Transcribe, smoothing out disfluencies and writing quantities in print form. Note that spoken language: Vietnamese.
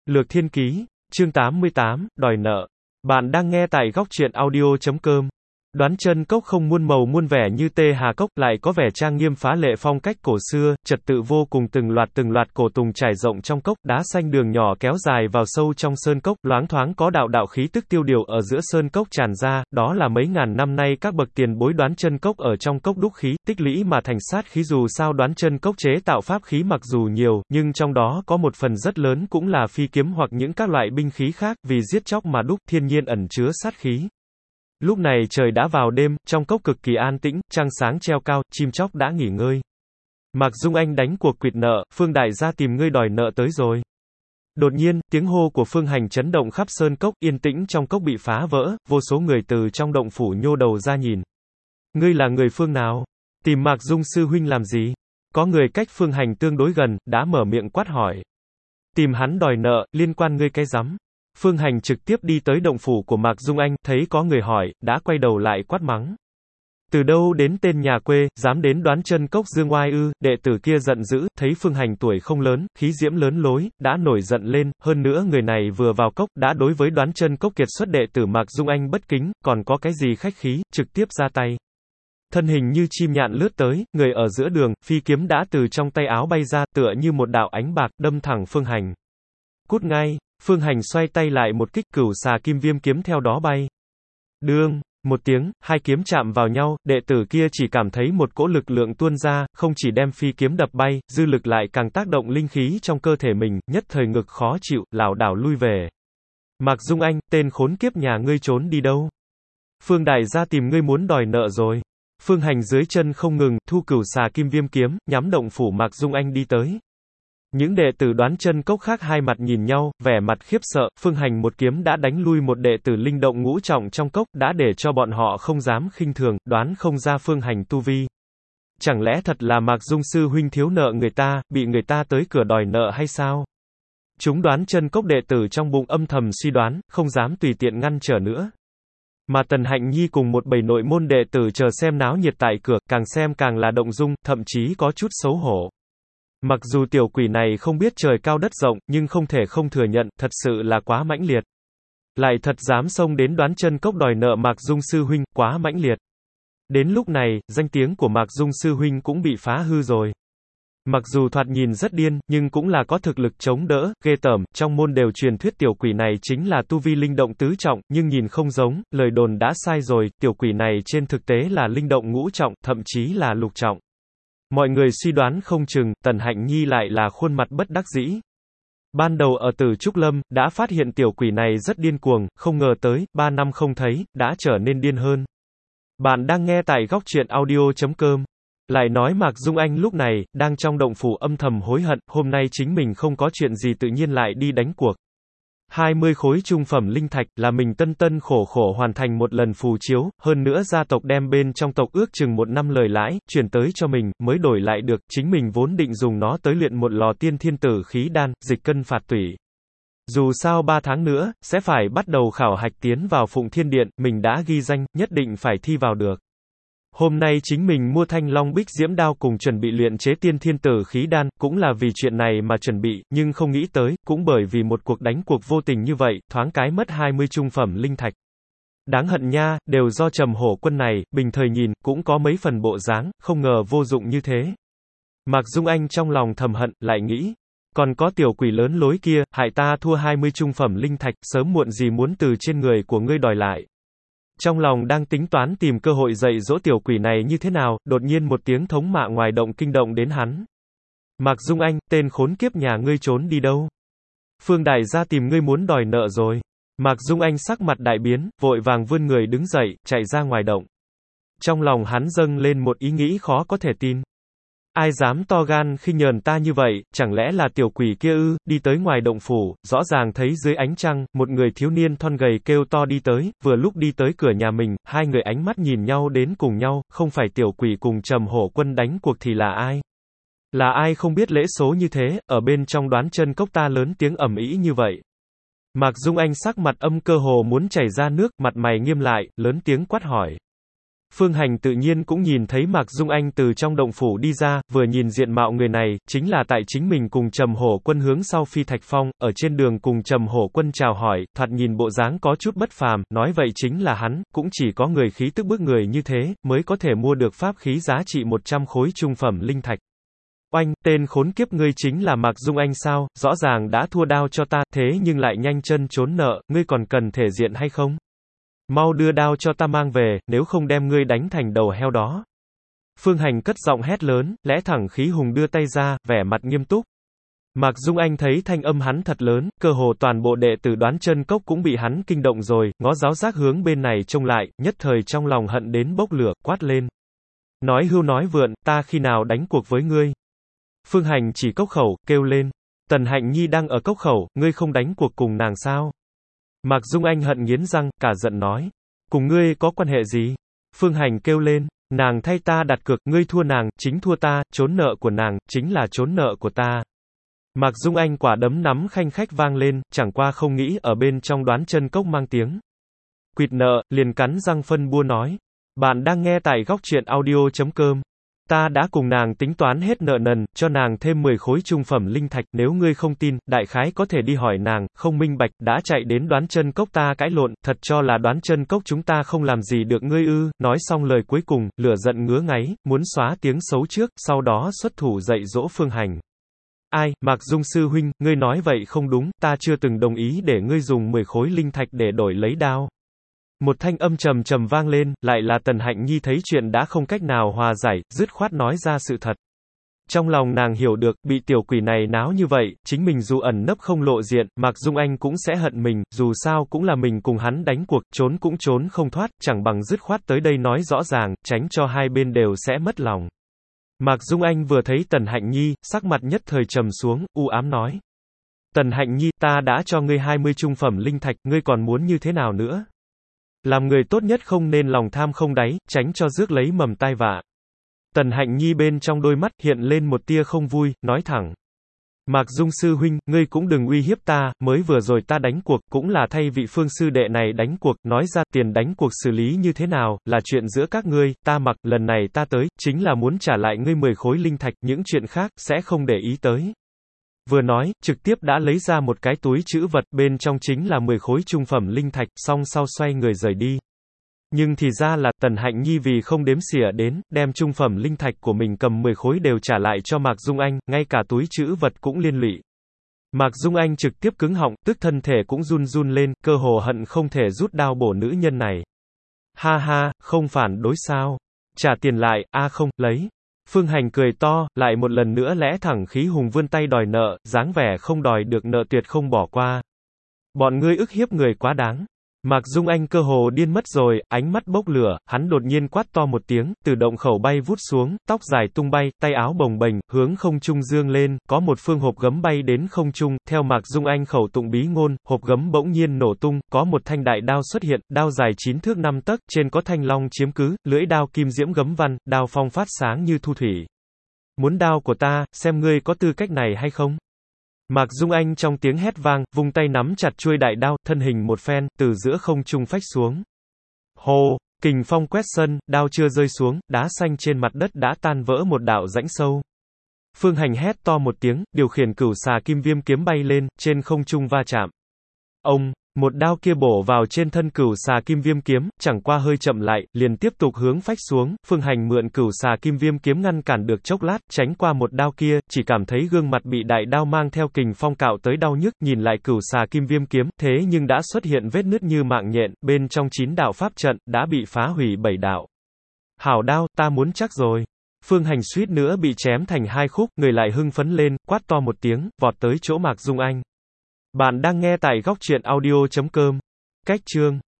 Lược Thiên Ký, chương 88, đòi nợ. Bạn đang nghe tại góc truyện audio.com. Đoán chân cốc không muôn màu muôn vẻ như Tê Hà Cốc, lại có vẻ trang nghiêm phá lệ phong cách cổ xưa, trật tự vô cùng, từng loạt cổ tùng trải rộng trong cốc, đá xanh đường nhỏ kéo dài vào sâu trong sơn cốc, loáng thoáng có đạo đạo khí tức tiêu điều ở giữa sơn cốc tràn ra, đó là mấy ngàn năm nay các bậc tiền bối đoán chân cốc ở trong cốc đúc khí, tích lũy mà thành sát khí. Dù sao đoán chân cốc chế tạo pháp khí mặc dù nhiều, nhưng trong đó có một phần rất lớn cũng là phi kiếm hoặc những các loại binh khí khác, vì giết chóc mà đúc, thiên nhiên ẩn chứa sát khí. Lúc này trời đã vào đêm, trong cốc cực kỳ an tĩnh, trăng sáng treo cao, chim chóc đã nghỉ ngơi. Mạc Dung Anh đánh cuộc quỵt nợ, Phương đại gia tìm ngươi đòi nợ tới rồi. Đột nhiên, tiếng hô của Phương Hành chấn động khắp sơn cốc, yên tĩnh trong cốc bị phá vỡ, vô số người từ trong động phủ nhô đầu ra nhìn. Ngươi là người phương nào? Tìm Mạc Dung sư huynh làm gì? Có người cách Phương Hành tương đối gần, đã mở miệng quát hỏi. Tìm hắn đòi nợ, liên quan ngươi cái rắm? Phương Hành trực tiếp đi tới động phủ của Mạc Dung Anh, thấy có người hỏi, đã quay đầu lại quát mắng. Từ đâu đến tên nhà quê, dám đến đoán chân cốc dương oai ư? Đệ tử kia giận dữ, thấy Phương Hành tuổi không lớn, khí diễm lớn lối, đã nổi giận lên, hơn nữa người này vừa vào cốc, đã đối với đoán chân cốc kiệt xuất đệ tử Mạc Dung Anh bất kính, còn có cái gì khách khí, trực tiếp ra tay. Thân hình như chim nhạn lướt tới, người ở giữa đường, phi kiếm đã từ trong tay áo bay ra, tựa như một đạo ánh bạc, đâm thẳng Phương Hành. Cút ngay! Phương Hành xoay tay lại một kích, cửu xà kim viêm kiếm theo đó bay. Đương, một tiếng, hai kiếm chạm vào nhau, đệ tử kia chỉ cảm thấy một cỗ lực lượng tuôn ra, không chỉ đem phi kiếm đập bay, dư lực lại càng tác động linh khí trong cơ thể mình, nhất thời ngực khó chịu, lảo đảo lui về. Mạc Dung Anh, tên khốn kiếp nhà ngươi trốn đi đâu? Phương đại gia tìm ngươi muốn đòi nợ rồi. Phương Hành dưới chân không ngừng, thu cửu xà kim viêm kiếm, nhắm động phủ Mạc Dung Anh đi tới. Những đệ tử đoán chân cốc khác hai mặt nhìn nhau, vẻ mặt khiếp sợ, Phương Hành một kiếm đã đánh lui một đệ tử linh động ngũ trọng trong cốc, đã để cho bọn họ không dám khinh thường, đoán không ra Phương Hành tu vi. Chẳng lẽ thật là Mạc Dung sư huynh thiếu nợ người ta, bị người ta tới cửa đòi nợ hay sao? Chúng đoán chân cốc đệ tử trong bụng âm thầm suy đoán, không dám tùy tiện ngăn trở nữa. Mà Tần Hạnh Nhi cùng một bầy nội môn đệ tử chờ xem náo nhiệt tại cửa, càng xem càng là động dung, thậm chí có chút xấu hổ. Mặc dù tiểu quỷ này không biết trời cao đất rộng, nhưng không thể không thừa nhận, thật sự là quá mãnh liệt. Lại thật dám xông đến đoán chân cốc đòi nợ Mạc Dung sư huynh, quá mãnh liệt. Đến lúc này, danh tiếng của Mạc Dung sư huynh cũng bị phá hư rồi. Mặc dù thoạt nhìn rất điên, nhưng cũng là có thực lực chống đỡ, ghê tởm, trong môn đều truyền thuyết tiểu quỷ này chính là tu vi linh động tứ trọng, nhưng nhìn không giống, lời đồn đã sai rồi, tiểu quỷ này trên thực tế là linh động ngũ trọng, thậm chí là lục trọng. Mọi người suy đoán không chừng, Tần Hạnh Nhi lại là khuôn mặt bất đắc dĩ. Ban đầu ở Tử Trúc Lâm, đã phát hiện tiểu quỷ này rất điên cuồng, không ngờ tới, 3 năm không thấy, đã trở nên điên hơn. Bạn đang nghe tại góc truyện audio.com. Lại nói Mạc Dung Anh lúc này, đang trong động phủ âm thầm hối hận, hôm nay chính mình không có chuyện gì tự nhiên lại đi đánh cuộc. 20 khối trung phẩm linh thạch là mình tân khổ khổ hoàn thành một lần phù chiếu, hơn nữa gia tộc đem bên trong tộc ước chừng 1 năm lời lãi, chuyển tới cho mình, mới đổi lại được, chính mình vốn định dùng nó tới luyện một lò tiên thiên tử khí đan, dịch cân phạt tủy. Dù sao 3 tháng nữa, sẽ phải bắt đầu khảo hạch tiến vào Phụng Thiên Điện, mình đã ghi danh, nhất định phải thi vào được. Hôm nay chính mình mua thanh long bích diễm đao cùng chuẩn bị luyện chế tiên thiên tử khí đan, cũng là vì chuyện này mà chuẩn bị, nhưng không nghĩ tới, cũng bởi vì một cuộc đánh cuộc vô tình như vậy, thoáng cái mất 20 trung phẩm linh thạch. Đáng hận nha, đều do Trầm Hổ Quân này, bình thời nhìn, cũng có mấy phần bộ dáng, không ngờ vô dụng như thế. Mạc Dung Anh trong lòng thầm hận, lại nghĩ, còn có tiểu quỷ lớn lối kia, hại ta thua 20 trung phẩm linh thạch, sớm muộn gì muốn từ trên người của ngươi đòi lại. Trong lòng đang tính toán tìm cơ hội dạy dỗ tiểu quỷ này như thế nào, đột nhiên một tiếng thống mạ ngoài động kinh động đến hắn. Mạc Dung Anh, tên khốn kiếp nhà ngươi trốn đi đâu? Phương đại gia tìm ngươi muốn đòi nợ rồi. Mạc Dung Anh sắc mặt đại biến, vội vàng vươn người đứng dậy, chạy ra ngoài động. Trong lòng hắn dâng lên một ý nghĩ khó có thể tin. Ai dám to gan khinh nhờn ta như vậy, chẳng lẽ là tiểu quỷ kia ư? Đi tới ngoài động phủ, rõ ràng thấy dưới ánh trăng, một người thiếu niên thon gầy kêu to đi tới, vừa lúc đi tới cửa nhà mình, hai người ánh mắt nhìn nhau đến cùng nhau, không phải tiểu quỷ cùng Trầm Hổ Quân đánh cuộc thì là ai? Là ai không biết lễ số như thế, ở bên trong đoán chân cốc ta lớn tiếng ầm ĩ như vậy. Mạc Dung Anh sắc mặt âm cơ hồ muốn chảy ra nước, mặt mày nghiêm lại, lớn tiếng quát hỏi. Phương Hành tự nhiên cũng nhìn thấy Mạc Dung Anh từ trong động phủ đi ra, vừa nhìn diện mạo người này, chính là tại chính mình cùng Trầm Hổ Quân hướng sau Phi Thạch Phong, ở trên đường cùng Trầm Hổ Quân chào hỏi, thoạt nhìn bộ dáng có chút bất phàm, nói vậy chính là hắn, cũng chỉ có người khí tức bức người như thế, mới có thể mua được pháp khí giá trị 100 khối trung phẩm linh thạch. Oanh, tên khốn kiếp ngươi chính là Mạc Dung Anh sao, rõ ràng đã thua đao cho ta, thế nhưng lại nhanh chân trốn nợ, ngươi còn cần thể diện hay không? Mau đưa đao cho ta mang về, nếu không đem ngươi đánh thành đầu heo đó. Phương Hành cất giọng hét lớn, lẽ thẳng khí hùng đưa tay ra, vẻ mặt nghiêm túc. Mạc Dung Anh thấy thanh âm hắn thật lớn, cơ hồ toàn bộ đệ tử Đoán Chân Cốc cũng bị hắn kinh động rồi, ngó giáo giác hướng bên này trông lại, nhất thời trong lòng hận đến bốc lửa, quát lên. Nói hưu nói vượn, ta khi nào đánh cuộc với ngươi? Phương Hành chỉ cốc khẩu, kêu lên. Tần Hạnh Nhi đang ở cốc khẩu, ngươi không đánh cuộc cùng nàng sao? Mạc Dung Anh hận nghiến răng, cả giận nói. Cùng ngươi có quan hệ gì? Phương Hành kêu lên. Nàng thay ta đặt cược, ngươi thua nàng, chính thua ta, trốn nợ của nàng, chính là trốn nợ của ta. Mạc Dung Anh quả đấm nắm khanh khách vang lên, chẳng qua không nghĩ ở bên trong Đoán Chân Cốc mang tiếng. Quỵt nợ, liền cắn răng phân bua nói. Bạn đang nghe tại góc truyện audio.com. Ta đã cùng nàng tính toán hết nợ nần, cho nàng thêm 10 khối trung phẩm linh thạch, nếu ngươi không tin, đại khái có thể đi hỏi nàng, không minh bạch, đã chạy đến Đoán Chân Cốc ta cãi lộn, thật cho là Đoán Chân Cốc chúng ta không làm gì được ngươi ư? Nói xong lời cuối cùng, lửa giận ngứa ngáy, muốn xóa tiếng xấu trước, sau đó xuất thủ dạy dỗ Phương Hành. Ai, Mạc Dung sư huynh, ngươi nói vậy không đúng, ta chưa từng đồng ý để ngươi dùng 10 khối linh thạch để đổi lấy đao. Một thanh âm trầm trầm vang lên, lại là Tần Hạnh Nhi thấy chuyện đã không cách nào hòa giải, dứt khoát nói ra sự thật. Trong lòng nàng hiểu được, bị tiểu quỷ này náo như vậy, chính mình dù ẩn nấp không lộ diện, Mạc Dung Anh cũng sẽ hận mình, dù sao cũng là mình cùng hắn đánh cuộc, trốn cũng trốn không thoát, chẳng bằng dứt khoát tới đây nói rõ ràng, tránh cho hai bên đều sẽ mất lòng. Mạc Dung Anh vừa thấy Tần Hạnh Nhi, sắc mặt nhất thời trầm xuống, u ám nói. Tần Hạnh Nhi, ta đã cho ngươi 20 trung phẩm linh thạch, ngươi còn muốn như thế nào nữa? Làm người tốt nhất không nên lòng tham không đáy, tránh cho rước lấy mầm tai vạ. Tần Hạnh Nhi bên trong đôi mắt hiện lên một tia không vui, nói thẳng. Mạc Dung sư huynh, ngươi cũng đừng uy hiếp ta, mới vừa rồi ta đánh cuộc, cũng là thay vị Phương sư đệ này đánh cuộc, nói ra tiền đánh cuộc xử lý như thế nào, là chuyện giữa các ngươi, ta mặc, lần này ta tới, chính là muốn trả lại ngươi 10 khối linh thạch, những chuyện khác, sẽ không để ý tới. Vừa nói, trực tiếp đã lấy ra một cái túi trữ vật, bên trong chính là 10 khối trung phẩm linh thạch, song sau xoay người rời đi. Nhưng thì ra là, Tần Hạnh Nhi vì không đếm xỉa đến, đem trung phẩm linh thạch của mình cầm 10 khối đều trả lại cho Mạc Dung Anh, ngay cả túi trữ vật cũng liên lụy. Mạc Dung Anh trực tiếp cứng họng, tức thân thể cũng run run lên, cơ hồ hận không thể rút đao bổ nữ nhân này. Ha ha, không phản đối sao? Trả tiền lại, không, lấy. Phương Hành cười to, lại một lần nữa lẽ thẳng khí hùng vươn tay đòi nợ, dáng vẻ không đòi được nợ tuyệt không bỏ qua. Bọn ngươi ức hiếp người quá đáng. Mạc Dung Anh cơ hồ điên mất rồi, ánh mắt bốc lửa, hắn đột nhiên quát to một tiếng, từ động khẩu bay vút xuống, tóc dài tung bay, tay áo bồng bềnh, hướng không trung dương lên, có một phương hộp gấm bay đến không trung, theo Mạc Dung Anh khẩu tụng bí ngôn, hộp gấm bỗng nhiên nổ tung, có một thanh đại đao xuất hiện, đao dài 9 thước 5 tấc, trên có thanh long chiếm cứ, lưỡi đao kim diễm gấm văn, đao phong phát sáng như thu thủy. Muốn đao của ta, xem ngươi có tư cách này hay không? Mạc Dung Anh trong tiếng hét vang, vung tay nắm chặt chuôi đại đao, thân hình một phen, từ giữa không trung phách xuống. Hô, kình phong quét sân, đao chưa rơi xuống, đá xanh trên mặt đất đã tan vỡ một đạo rãnh sâu. Phương Hành hét to một tiếng, điều khiển cửu xà kim viêm kiếm bay lên, trên không trung va chạm. Ông, một đao kia bổ vào trên thân cửu xà kim viêm kiếm, chẳng qua hơi chậm lại, liền tiếp tục hướng phách xuống, Phương Hành mượn cửu xà kim viêm kiếm ngăn cản được chốc lát, tránh qua một đao kia, chỉ cảm thấy gương mặt bị đại đao mang theo kình phong cạo tới đau nhức, nhìn lại cửu xà kim viêm kiếm, thế nhưng đã xuất hiện vết nứt như mạng nhện, bên trong 9 đạo pháp trận, đã bị phá hủy 7 đạo. Hảo đao, ta muốn chắc rồi. Phương Hành suýt nữa bị chém thành 2 khúc, người lại hưng phấn lên, quát to một tiếng, vọt tới chỗ Mạc Dung Anh. Bạn đang nghe tại góc truyện audio.com. Cách chương